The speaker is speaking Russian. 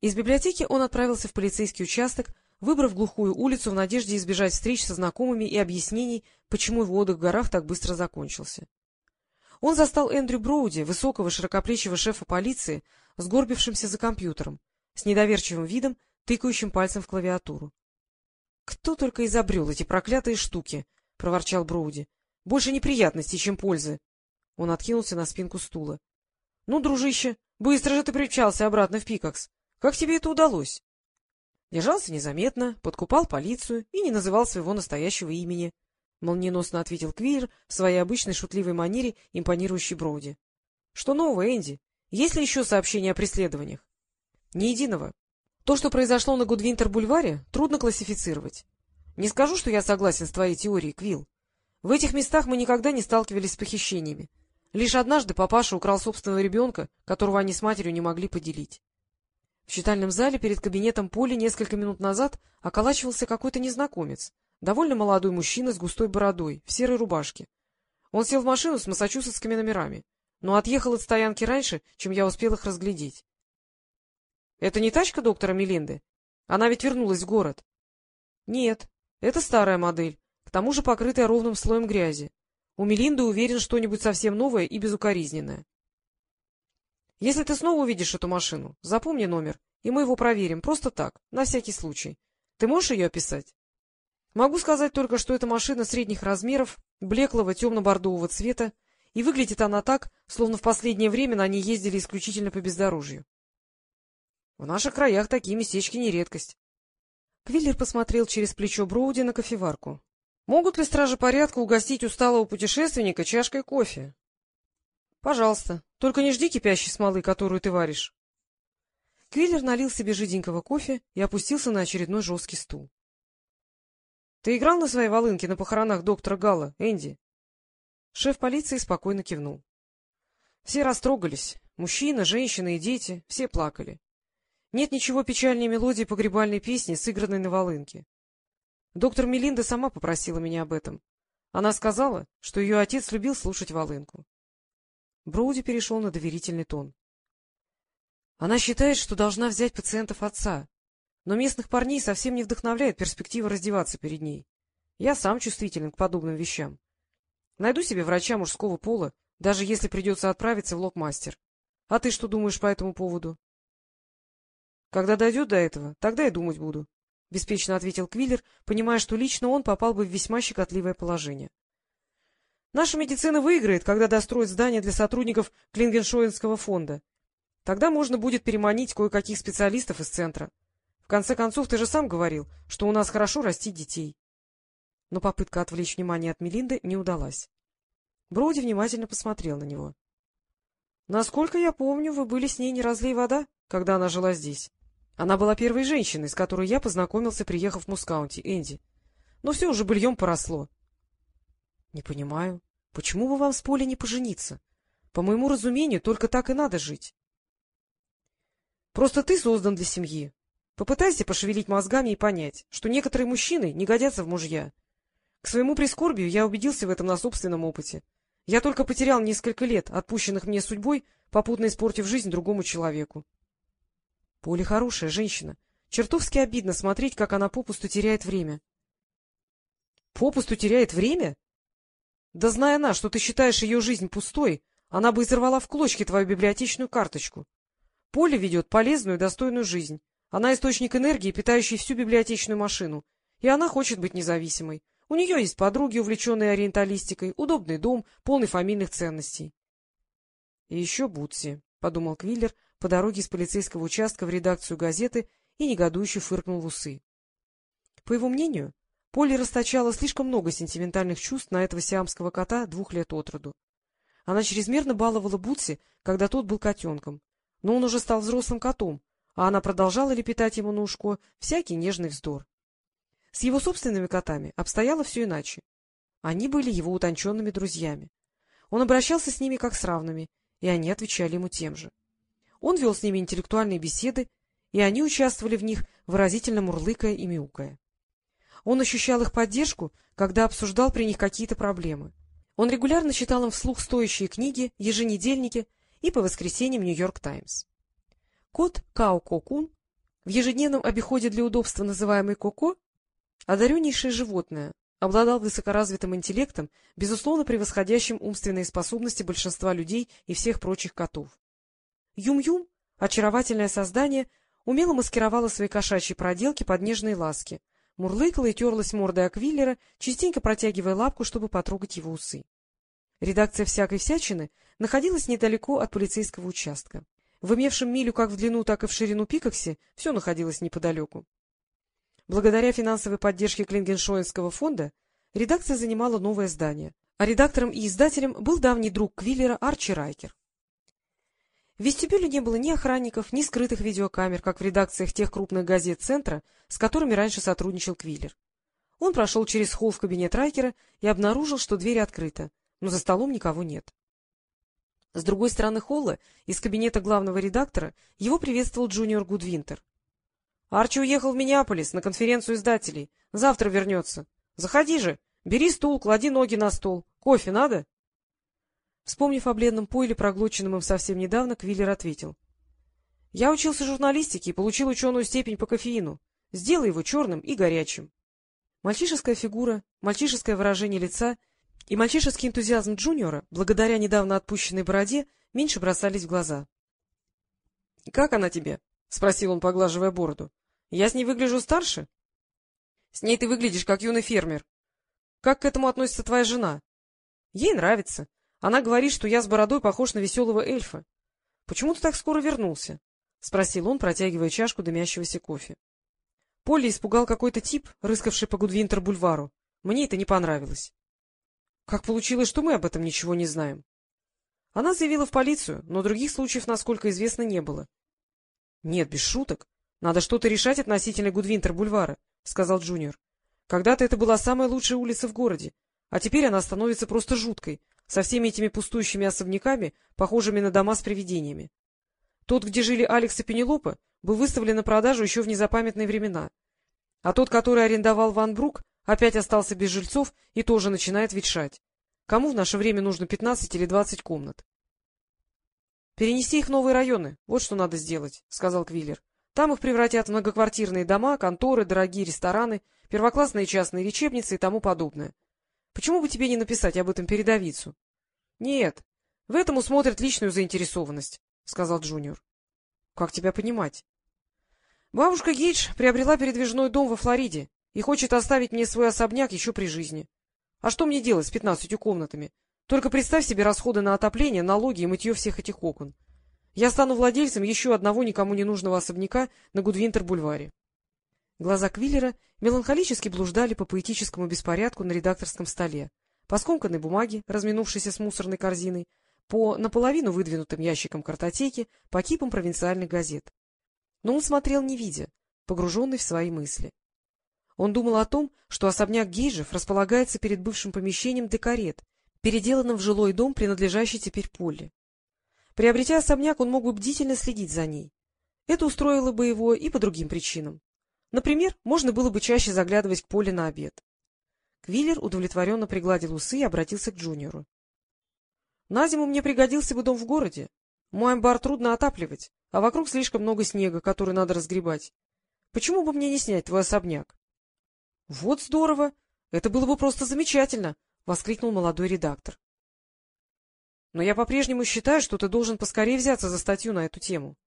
Из библиотеки он отправился в полицейский участок, выбрав глухую улицу в надежде избежать встреч со знакомыми и объяснений, почему его отдых в горах так быстро закончился. Он застал Эндрю Броуди, высокого широкоплечего шефа полиции, сгорбившимся за компьютером, с недоверчивым видом, тыкающим пальцем в клавиатуру. — Кто только изобрел эти проклятые штуки! — проворчал Броуди. — Больше неприятностей, чем пользы. Он откинулся на спинку стула. — Ну, дружище, быстро же ты примчался обратно в Пикакс. Как тебе это удалось? Держался незаметно, подкупал полицию и не называл своего настоящего имени, — молниеносно ответил Квиллер в своей обычной шутливой манере, импонирующей Броуди. — Что нового, Энди? Есть ли еще сообщения о преследованиях? — Ни единого. То, что произошло на Гудвинтер-бульваре, трудно классифицировать. Не скажу, что я согласен с твоей теорией, Квилл. В этих местах мы никогда не сталкивались с похищениями. Лишь однажды папаша украл собственного ребенка, которого они с матерью не могли поделить. В читальном зале перед кабинетом Поли несколько минут назад околачивался какой-то незнакомец, довольно молодой мужчина с густой бородой, в серой рубашке. Он сел в машину с массачусетскими номерами, но отъехал от стоянки раньше, чем я успел их разглядеть. — Это не тачка доктора Мелинды? Она ведь вернулась в город. — Нет, это старая модель, к тому же покрытая ровным слоем грязи. У Мелинды, уверен, что-нибудь совсем новое и безукоризненное. Если ты снова увидишь эту машину, запомни номер, и мы его проверим, просто так, на всякий случай. Ты можешь ее описать? Могу сказать только, что это машина средних размеров, блеклого темно-бордового цвета, и выглядит она так, словно в последнее время на ней ездили исключительно по бездорожью. В наших краях такие местечки не редкость. Квиллер посмотрел через плечо Броуди на кофеварку. — Могут ли стражи порядка угостить усталого путешественника чашкой кофе? — Пожалуйста, только не жди кипящей смолы, которую ты варишь. Квиллер налил себе жиденького кофе и опустился на очередной жесткий стул. — Ты играл на своей волынке на похоронах доктора Галла, Энди? Шеф полиции спокойно кивнул. Все растрогались. Мужчины, женщины и дети, все плакали. Нет ничего печальнее мелодии погребальной песни, сыгранной на волынке. Доктор Мелинда сама попросила меня об этом. Она сказала, что ее отец любил слушать волынку. Броуди перешел на доверительный тон. Она считает, что должна взять пациентов отца, но местных парней совсем не вдохновляет перспектива раздеваться перед ней. Я сам чувствителен к подобным вещам. Найду себе врача мужского пола, даже если придется отправиться в Локмастер. А ты что думаешь по этому поводу? — Когда дойдет до этого, тогда и думать буду, — беспечно ответил Квиллер, понимая, что лично он попал бы в весьма щекотливое положение. — Наша медицина выиграет, когда достроит здание для сотрудников Клингеншоенского фонда. Тогда можно будет переманить кое-каких специалистов из центра. В конце концов, ты же сам говорил, что у нас хорошо растить детей. Но попытка отвлечь внимание от Мелинды не удалась. Броуди внимательно посмотрел на него. — Насколько я помню, вы были с ней не разлей вода, когда она жила здесь. Она была первой женщиной, с которой я познакомился, приехав в Мускаунти, Энди. Но все уже быльем поросло. — Не понимаю, почему бы вам с Полей не пожениться? По моему разумению, только так и надо жить. — Просто ты создан для семьи. Попытайся пошевелить мозгами и понять, что некоторые мужчины не годятся в мужья. К своему прискорбию я убедился в этом на собственном опыте. Я только потерял несколько лет, отпущенных мне судьбой, попутно испортив жизнь другому человеку. Поля хорошая женщина. Чертовски обидно смотреть, как она попусту теряет время. — Попусту теряет время? Да зная она, что ты считаешь ее жизнь пустой, она бы изорвала в клочки твою библиотечную карточку. Поля ведет полезную и достойную жизнь. Она источник энергии, питающий всю библиотечную машину. И она хочет быть независимой. У нее есть подруги, увлеченные ориенталистикой, удобный дом, полный фамильных ценностей. — И еще Бутси, — подумал Квиллер по дороге из полицейского участка в редакцию газеты и негодующе фыркнул в усы. По его мнению, Полли расточала слишком много сентиментальных чувств на этого сиамского кота 2 лет от роду. Она чрезмерно баловала Бутси, когда тот был котенком, но он уже стал взрослым котом, а она продолжала лепетать ему на ушко всякий нежный вздор. С его собственными котами обстояло все иначе. Они были его утонченными друзьями. Он обращался с ними как с равными, и они отвечали ему тем же. Он вел с ними интеллектуальные беседы, и они участвовали в них, выразительно мурлыкая и мяукая. Он ощущал их поддержку, когда обсуждал при них какие-то проблемы. Он регулярно читал им вслух стоящие книги, еженедельники и по воскресеньям «Нью-Йорк Таймс». Кот Као Ко Кун В ежедневном обиходе для удобства называемый Коко одареннейшее животное, обладал высокоразвитым интеллектом, безусловно превосходящим умственные способности большинства людей и всех прочих котов. Юм-Юм, очаровательное создание, умело маскировало свои кошачьи проделки под нежные ласки, мурлыкала и терлась мордой о Квиллера, частенько протягивая лапку, чтобы потрогать его усы. Редакция «Всякой всячины» находилась недалеко от полицейского участка. В имевшем милю как в длину, так и в ширину Пикоксе все находилось неподалеку. Благодаря финансовой поддержке Клингеншоенского фонда редакция занимала новое здание, а редактором и издателем был давний друг Квиллера Арчи Райкер. В вестибюле не было ни охранников, ни скрытых видеокамер, как в редакциях тех крупных газет Центра, с которыми раньше сотрудничал Квиллер. Он прошел через холл в кабинет Райкера и обнаружил, что дверь открыта, но за столом никого нет. С другой стороны холла, из кабинета главного редактора, его приветствовал Джуниор Гудвинтер. — Арчи уехал в Миннеаполис на конференцию издателей. Завтра вернется. Заходи же, бери стул, клади ноги на стол. Кофе надо? Вспомнив о бледном пойле, проглоченном им совсем недавно, Квиллер ответил. — Я учился журналистике и получил ученую степень по кофеину. Сделай его черным и горячим. Мальчишеская фигура, мальчишеское выражение лица и мальчишеский энтузиазм Джуниора, благодаря недавно отпущенной бороде, меньше бросались в глаза. — Как она тебе? — спросил он, поглаживая бороду. — Я с ней выгляжу старше? — С ней ты выглядишь, как юный фермер. — Как к этому относится твоя жена? — Ей нравится. Она говорит, что я с бородой похож на веселого эльфа. — Почему ты так скоро вернулся? — спросил он, протягивая чашку дымящегося кофе. Полли испугал какой-то тип, рыскавший по Гудвинтер-бульвару. Мне это не понравилось. — Как получилось, что мы об этом ничего не знаем? Она заявила в полицию, но других случаев, насколько известно, не было. — Нет, без шуток. Надо что-то решать относительно Гудвинтер-бульвара, — сказал Джуниор. — Когда-то это была самая лучшая улица в городе, а теперь она становится просто жуткой, со всеми этими пустующими особняками, похожими на дома с привидениями. Тот, где жили Алекс и Пенелопа, был выставлен на продажу еще в незапамятные времена. А тот, который арендовал Ван Брук, опять остался без жильцов и тоже начинает ветшать. Кому в наше время нужно 15 или 20 комнат? — Перенести их в новые районы, вот что надо сделать, — сказал Квиллер. — Там их превратят в многоквартирные дома, конторы, дорогие рестораны, первоклассные частные лечебницы и тому подобное. Почему бы тебе не написать об этом передовицу? — Нет, в этом усмотрят личную заинтересованность, — сказал Джуниор. — Как тебя понимать? — Бабушка Гейдж приобрела передвижной дом во Флориде и хочет оставить мне свой особняк еще при жизни. А что мне делать с 15 комнатами? Только представь себе расходы на отопление, налоги и мытье всех этих окон. Я стану владельцем еще одного никому не нужного особняка на Гудвинтер-бульваре. Глаза Квиллера меланхолически блуждали по поэтическому беспорядку на редакторском столе, по скомканной бумаге, разминувшейся с мусорной корзиной, по наполовину выдвинутым ящикам картотеки, по кипам провинциальных газет. Но он смотрел не видя, погруженный в свои мысли. Он думал о том, что особняк Гейджев располагается перед бывшим помещением для карет, переделанным в жилой дом, принадлежащий теперь Полли. Приобретя особняк, он мог бы бдительно следить за ней. Это устроило бы его и по другим причинам. Например, можно было бы чаще заглядывать к Полли на обед. Квиллер удовлетворенно пригладил усы и обратился к Джуниору. — На зиму мне пригодился бы дом в городе. Мой амбар трудно отапливать, а вокруг слишком много снега, который надо разгребать. Почему бы мне не снять твой особняк? — Вот здорово! Это было бы просто замечательно! — воскликнул молодой редактор. — Но я по-прежнему считаю, что ты должен поскорее взяться за статью на эту тему.